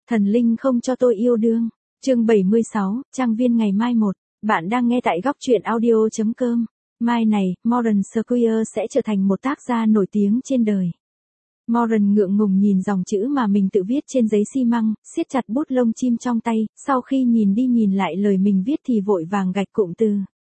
Thần linh không cho tôi yêu đương. Chương 76, trang viên ngày mai 1. Bạn đang nghe tại góc truyện audio.com. Mai này, Moran Square sẽ trở thành một tác gia nổi tiếng trên đời. Moran ngượng ngùng nhìn dòng chữ mà mình tự viết trên giấy xi măng, siết chặt bút lông chim trong tay, sau khi nhìn đi nhìn lại lời mình viết thì vội vàng gạch cụm từ.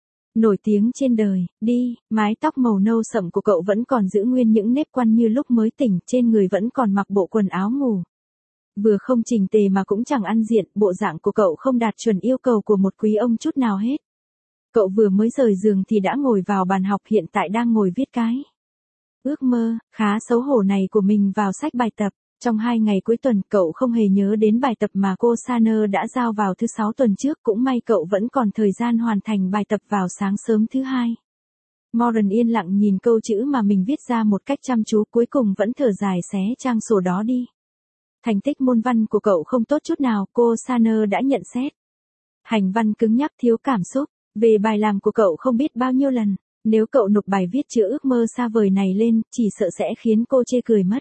Nổi tiếng trên đời, đi, mái tóc màu nâu sậm của cậu vẫn còn giữ nguyên những nếp quăn như lúc mới tỉnh, trên người vẫn còn mặc bộ quần áo ngủ. Vừa không chỉnh tề mà cũng chẳng ăn diện, bộ dạng của cậu không đạt chuẩn yêu cầu của một quý ông chút nào hết. Cậu vừa mới rời giường thì đã ngồi vào bàn học, hiện tại đang ngồi viết cái ước mơ khá xấu hổ này của mình vào sách bài tập. Trong 2 ngày cuối tuần, cậu không hề nhớ đến bài tập mà cô Saner đã giao vào thứ 6 tuần trước, cũng may cậu vẫn còn thời gian hoàn thành bài tập vào sáng sớm thứ 2. Moran yên lặng nhìn câu chữ mà mình viết ra một cách chăm chú, cuối cùng vẫn thở dài xé trang sổ đó đi. Thành tích môn văn của cậu không tốt chút nào, cô Saner đã nhận xét. Hành văn cứng nhắc thiếu cảm xúc, về bài làm của cậu không biết bao nhiêu lần, nếu cậu nộp bài viết chữ ước mơ xa vời này lên, chỉ sợ sẽ khiến cô chê cười mất.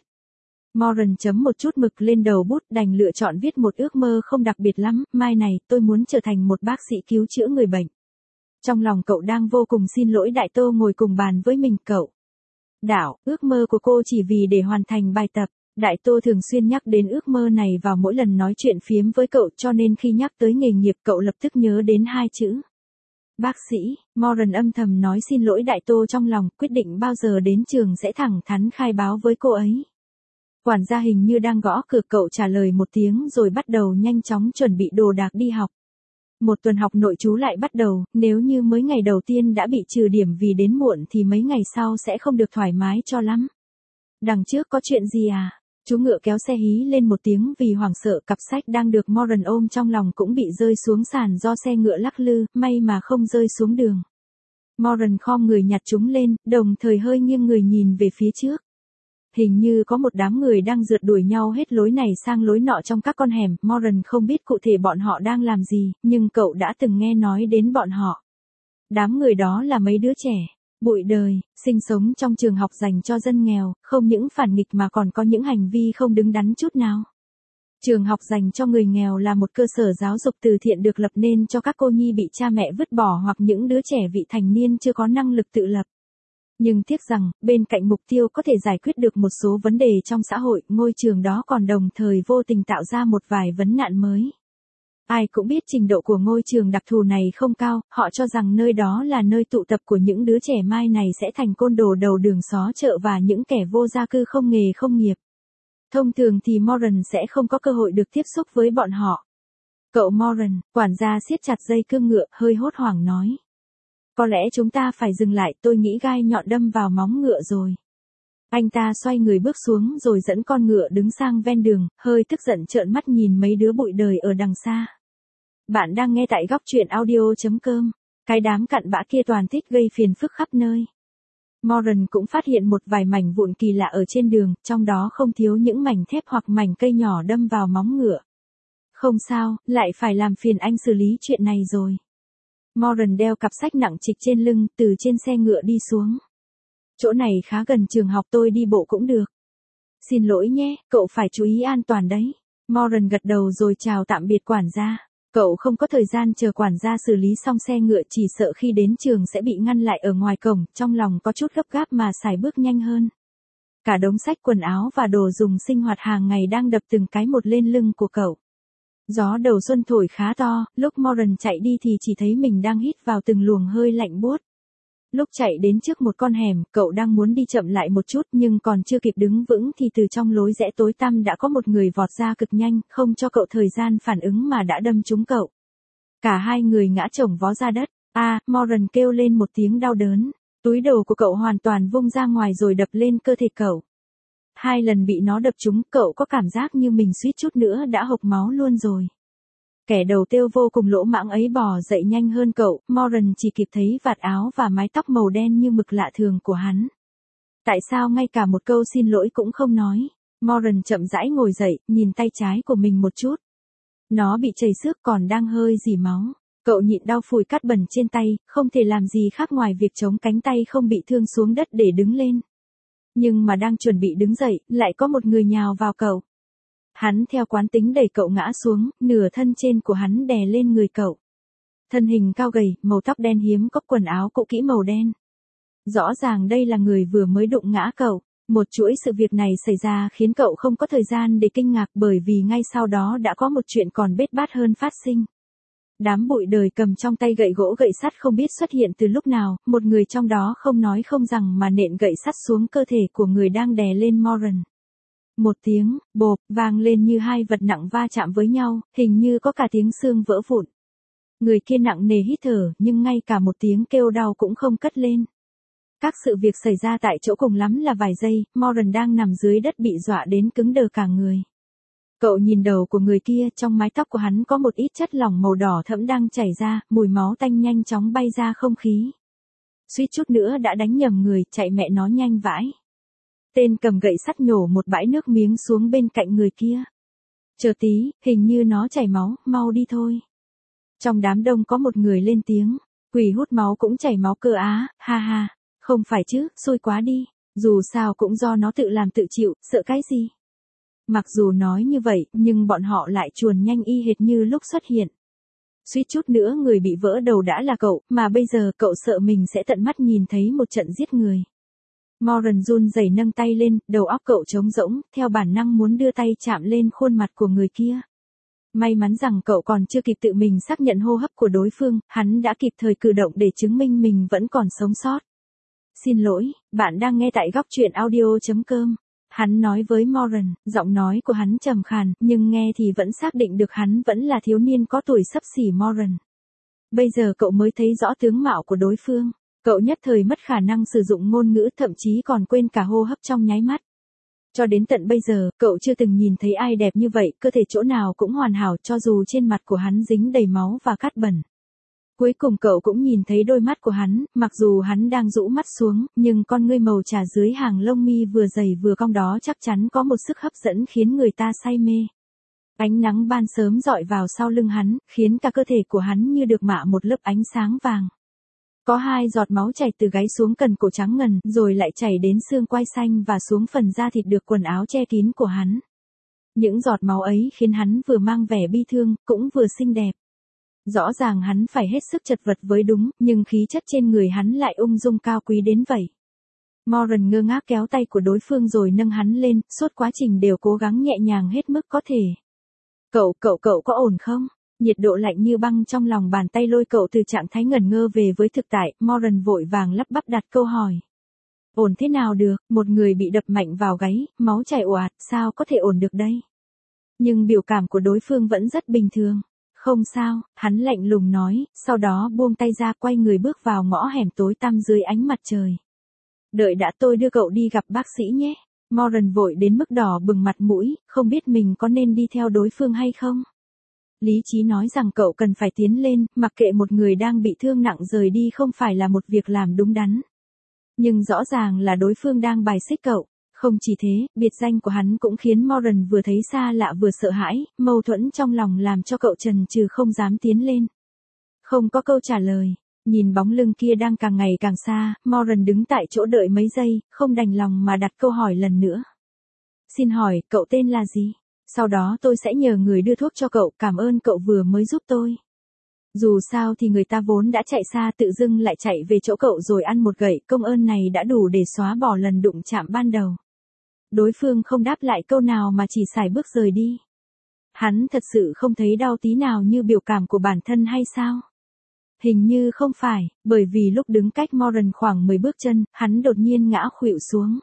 Moran chấm một chút mực lên đầu bút, đành lựa chọn viết một ước mơ không đặc biệt lắm, mai này tôi muốn trở thành một bác sĩ cứu chữa người bệnh. Trong lòng cậu đang vô cùng xin lỗi Đại Tô ngồi cùng bàn với mình. Cậu đạo, ước mơ của cô chỉ vì để hoàn thành bài tập. Đại Tô thường xuyên nhắc đến ước mơ này vào mỗi lần nói chuyện phiếm với cậu, cho nên khi nhắc tới nghề nghiệp cậu lập tức nhớ đến 2 chữ. Bác sĩ. Moran âm thầm nói xin lỗi Đại Tô trong lòng, quyết định bao giờ đến trường sẽ thẳng thắn khai báo với cô ấy. Quản gia hình như đang gõ cửa, cậu trả lời một tiếng rồi bắt đầu nhanh chóng chuẩn bị đồ đạc đi học. Một tuần học nội trú lại bắt đầu, nếu như mới ngày đầu tiên đã bị trừ điểm vì đến muộn thì mấy ngày sau sẽ không được thoải mái cho lắm. Đằng trước có chuyện gì à? Chú ngựa kéo xe hí lên một tiếng vì hoảng sợ, cặp sách đang được Moran ôm trong lòng cũng bị rơi xuống sàn do xe ngựa lắc lư, may mà không rơi xuống đường. Moran khom người nhặt chúng lên, đồng thời hơi nghiêng người nhìn về phía trước. Hình như có một đám người đang rượt đuổi nhau hết lối này sang lối nọ trong các con hẻm. Moran không biết cụ thể bọn họ đang làm gì, nhưng cậu đã từng nghe nói đến bọn họ. Đám người đó là mấy đứa trẻ, bụi đời, sinh sống trong trường học dành cho dân nghèo, không những phản nghịch mà còn có những hành vi không đứng đắn chút nào. Trường học dành cho người nghèo là một cơ sở giáo dục từ thiện được lập nên cho các cô nhi bị cha mẹ vứt bỏ hoặc những đứa trẻ vị thành niên chưa có năng lực tự lập. Nhưng tiếc rằng, bên cạnh mục tiêu có thể giải quyết được một số vấn đề trong xã hội, ngôi trường đó còn đồng thời vô tình tạo ra một vài vấn nạn mới. Ai cũng biết trình độ của ngôi trường đặc thù này không cao, họ cho rằng nơi đó là nơi tụ tập của những đứa trẻ mai này sẽ thành côn đồ đầu đường xó chợ và những kẻ vô gia cư không nghề không nghiệp. Thông thường thì Moran sẽ không có cơ hội được tiếp xúc với bọn họ. Cậu Moran, quản gia siết chặt dây cương ngựa, hơi hốt hoảng nói. Có lẽ chúng ta phải dừng lại, tôi nghĩ gai nhọn đâm vào móng ngựa rồi. Anh ta xoay người bước xuống rồi dẫn con ngựa đứng sang ven đường, hơi tức giận trợn mắt nhìn mấy đứa bụi đời ở đằng xa. Bạn đang nghe tại góc truyện audio.com. Cái đám cặn bã kia toàn thích gây phiền phức khắp nơi. Moran cũng phát hiện một vài mảnh vụn kỳ lạ ở trên đường, trong đó không thiếu những mảnh thép hoặc mảnh cây nhỏ đâm vào móng ngựa. Không sao, lại phải làm phiền anh xử lý chuyện này rồi. Moran đeo cặp sách nặng trịch trên lưng, từ trên xe ngựa đi xuống. Chỗ này khá gần trường học, tôi đi bộ cũng được. Xin lỗi nhé, cậu phải chú ý an toàn đấy. Moran gật đầu rồi chào tạm biệt quản gia. Cậu không có thời gian chờ quản gia xử lý xong xe ngựa, chỉ sợ khi đến trường sẽ bị ngăn lại ở ngoài cổng, trong lòng có chút gấp gáp mà sải bước nhanh hơn. Cả đống sách quần áo và đồ dùng sinh hoạt hàng ngày đang đập từng cái một lên lưng của cậu. Gió đầu xuân thổi khá to, lúc Moran chạy đi thì chỉ thấy mình đang hít vào từng luồng hơi lạnh buốt. Lúc chạy đến trước một con hẻm, cậu đang muốn đi chậm lại một chút nhưng còn chưa kịp đứng vững thì từ trong lối rẽ tối tăm đã có một người vọt ra cực nhanh, không cho cậu thời gian phản ứng mà đã đâm trúng cậu. Cả hai người ngã chồng vó ra đất. Moran kêu lên một tiếng đau đớn. Túi đồ của cậu hoàn toàn vung ra ngoài rồi đập lên cơ thể cậu. 2 lần bị nó đập trúng, cậu có cảm giác như mình suýt chút nữa đã hộc máu luôn rồi. Kẻ đầu tiêu vô cùng lỗ mãng ấy bò dậy nhanh hơn cậu, Moran chỉ kịp thấy vạt áo và mái tóc màu đen như mực lạ thường của hắn. Tại sao ngay cả một câu xin lỗi cũng không nói? Moran chậm rãi ngồi dậy, nhìn tay trái của mình một chút. Nó bị chảy xước còn đang hơi rỉ máu. Cậu nhịn đau phủi cát bẩn trên tay, không thể làm gì khác ngoài việc chống cánh tay không bị thương xuống đất để đứng lên. Nhưng mà đang chuẩn bị đứng dậy, lại có một người nhào vào cậu. Hắn theo quán tính đẩy cậu ngã xuống, nửa thân trên của hắn đè lên người cậu. Thân hình cao gầy, màu tóc đen hiếm có, quần áo cũ kỹ màu đen. Rõ ràng đây là người vừa mới đụng ngã cậu. Một chuỗi sự việc này xảy ra khiến cậu không có thời gian để kinh ngạc, bởi vì ngay sau đó đã có một chuyện còn bết bát hơn phát sinh. Đám bụi đời cầm trong tay gậy gỗ gậy sắt không biết xuất hiện từ lúc nào, một người trong đó không nói không rằng mà nện gậy sắt xuống cơ thể của người đang đè lên Moran. Một tiếng, bộp, vang lên như hai vật nặng va chạm với nhau, hình như có cả tiếng xương vỡ vụn. Người kia nặng nề hít thở, nhưng ngay cả một tiếng kêu đau cũng không cất lên. Các sự việc xảy ra tại chỗ cùng lắm là vài giây, Moran đang nằm dưới đất bị dọa đến cứng đờ cả người. Cậu nhìn đầu của người kia, trong mái tóc của hắn có một ít chất lỏng màu đỏ thẫm đang chảy ra, mùi máu tanh nhanh chóng bay ra không khí. Suýt chút nữa đã đánh nhầm người, chạy mẹ nó nhanh vãi. Tên cầm gậy sắt nhổ một bãi nước miếng xuống bên cạnh người kia. Chờ tí, hình như nó chảy máu, mau đi thôi. Trong đám đông có một người lên tiếng, quỷ hút máu cũng chảy máu cơ á, ha ha, không phải chứ, xui quá đi, dù sao cũng do nó tự làm tự chịu, sợ cái gì. Mặc dù nói như vậy, nhưng bọn họ lại chuồn nhanh y hệt như lúc xuất hiện. Suýt chút nữa người bị vỡ đầu đã là cậu, mà bây giờ cậu sợ mình sẽ tận mắt nhìn thấy một trận giết người. Moran run rẩy nâng tay lên, đầu óc cậu trống rỗng, theo bản năng muốn đưa tay chạm lên khuôn mặt của người kia. May mắn rằng cậu còn chưa kịp tự mình xác nhận hô hấp của đối phương, hắn đã kịp thời cử động để chứng minh mình vẫn còn sống sót. Xin lỗi, bạn đang nghe tại góc truyện audio.com. Hắn nói với Moran, giọng nói của hắn trầm khàn, nhưng nghe thì vẫn xác định được hắn vẫn là thiếu niên có tuổi xấp xỉ Moran. Bây giờ cậu mới thấy rõ tướng mạo của đối phương. Cậu nhất thời mất khả năng sử dụng ngôn ngữ, thậm chí còn quên cả hô hấp trong nháy mắt. Cho đến tận bây giờ, cậu chưa từng nhìn thấy ai đẹp như vậy, cơ thể chỗ nào cũng hoàn hảo cho dù trên mặt của hắn dính đầy máu và cát bẩn. Cuối cùng cậu cũng nhìn thấy đôi mắt của hắn, mặc dù hắn đang rũ mắt xuống, nhưng con ngươi màu trà dưới hàng lông mi vừa dày vừa cong đó chắc chắn có một sức hấp dẫn khiến người ta say mê. Ánh nắng ban sớm rọi vào sau lưng hắn, khiến cả cơ thể của hắn như được mạ một lớp ánh sáng vàng. Có hai giọt máu chảy từ gáy xuống cần cổ trắng ngần, rồi lại chảy đến xương quai xanh và xuống phần da thịt được quần áo che kín của hắn. Những giọt máu ấy khiến hắn vừa mang vẻ bi thương, cũng vừa xinh đẹp. Rõ ràng hắn phải hết sức chật vật với đúng, nhưng khí chất trên người hắn lại ung dung cao quý đến vậy. Moran ngơ ngác kéo tay của đối phương rồi nâng hắn lên, suốt quá trình đều cố gắng nhẹ nhàng hết mức có thể. Cậu có ổn không? Nhiệt độ lạnh như băng trong lòng bàn tay lôi cậu từ trạng thái ngẩn ngơ về với thực tại, Moran vội vàng lắp bắp đặt câu hỏi. Ổn thế nào được, một người bị đập mạnh vào gáy, máu chảy ồ ạt, sao có thể ổn được đây? Nhưng biểu cảm của đối phương vẫn rất bình thường. Không sao, hắn lạnh lùng nói, sau đó buông tay ra quay người bước vào ngõ hẻm tối tăm dưới ánh mặt trời. Đợi đã, tôi đưa cậu đi gặp bác sĩ nhé. Moran vội đến mức đỏ bừng mặt mũi, không biết mình có nên đi theo đối phương hay không. Lý trí nói rằng cậu cần phải tiến lên, mặc kệ một người đang bị thương nặng rời đi không phải là một việc làm đúng đắn. Nhưng rõ ràng là đối phương đang bài xích cậu. Không chỉ thế, biệt danh của hắn cũng khiến Moran vừa thấy xa lạ vừa sợ hãi, mâu thuẫn trong lòng làm cho cậu chần chừ không dám tiến lên. Không có câu trả lời, nhìn bóng lưng kia đang càng ngày càng xa, Moran đứng tại chỗ đợi mấy giây, không đành lòng mà đặt câu hỏi lần nữa. Xin hỏi, cậu tên là gì? Sau đó tôi sẽ nhờ người đưa thuốc cho cậu, cảm ơn cậu vừa mới giúp tôi. Dù sao thì người ta vốn đã chạy xa tự dưng lại chạy về chỗ cậu rồi ăn một gậy, công ơn này đã đủ để xóa bỏ lần đụng chạm ban đầu. Đối phương không đáp lại câu nào mà chỉ sải bước rời đi. Hắn thật sự không thấy đau tí nào như biểu cảm của bản thân hay sao? Hình như không phải, bởi vì lúc đứng cách Moran khoảng 10 bước chân, hắn đột nhiên ngã khuỵu xuống.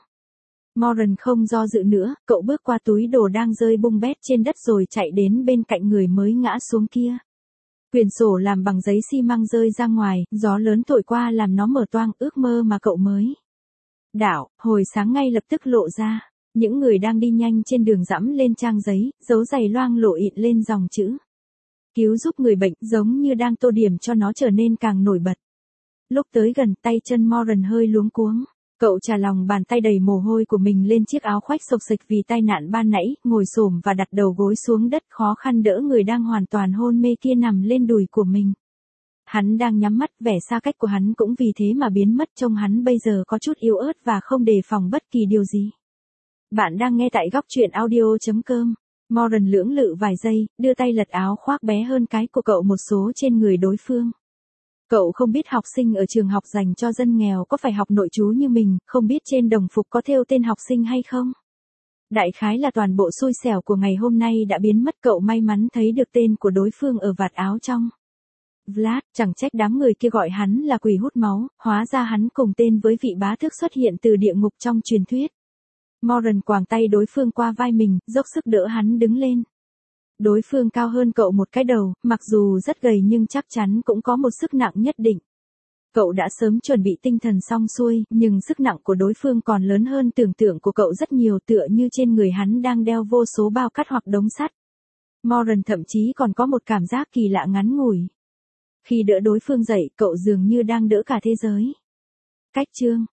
Moran không do dự nữa, cậu bước qua túi đồ đang rơi bung bét trên đất rồi chạy đến bên cạnh người mới ngã xuống kia. Quyển sổ làm bằng giấy xi măng rơi ra ngoài, gió lớn thổi qua làm nó mở toang, ước mơ mà cậu mới đảo, hồi sáng ngay lập tức lộ ra. Những người đang đi nhanh trên đường dẫm lên trang giấy, dấu giày loang lổ ịn lên dòng chữ. Cứu giúp người bệnh, giống như đang tô điểm cho nó trở nên càng nổi bật. Lúc tới gần, tay chân Moran hơi luống cuống. Cậu chà lòng bàn tay đầy mồ hôi của mình lên chiếc áo khoác xộc xệch vì tai nạn ban nãy, ngồi xổm và đặt đầu gối xuống đất, khó khăn đỡ người đang hoàn toàn hôn mê kia nằm lên đùi của mình. Hắn đang nhắm mắt, vẻ xa cách của hắn cũng vì thế mà biến mất, trông hắn bây giờ có chút yếu ớt và không đề phòng bất kỳ điều gì. Bạn đang nghe tại góc truyện audio.com. Moran lưỡng lự vài giây, đưa tay lật áo khoác bé hơn cái của cậu một số trên người đối phương. Cậu không biết học sinh ở trường học dành cho dân nghèo có phải học nội trú như mình, không biết trên đồng phục có thêu tên học sinh hay không. Đại khái là toàn bộ xui xẻo của ngày hôm nay đã biến mất, cậu may mắn thấy được tên của đối phương ở vạt áo trong. Vlad, chẳng trách đám người kia gọi hắn là quỷ hút máu, hóa ra hắn cùng tên với vị bá tước xuất hiện từ địa ngục trong truyền thuyết. Moran quàng tay đối phương qua vai mình, dốc sức đỡ hắn đứng lên. Đối phương cao hơn cậu một cái đầu, mặc dù rất gầy nhưng chắc chắn cũng có một sức nặng nhất định. Cậu đã sớm chuẩn bị tinh thần xong xuôi, nhưng sức nặng của đối phương còn lớn hơn tưởng tượng của cậu rất nhiều, tựa như trên người hắn đang đeo vô số bao cát hoặc đống sắt. Moran thậm chí còn có một cảm giác kỳ lạ ngắn ngủi. Khi đỡ đối phương dậy, cậu dường như đang đỡ cả thế giới. Cách chương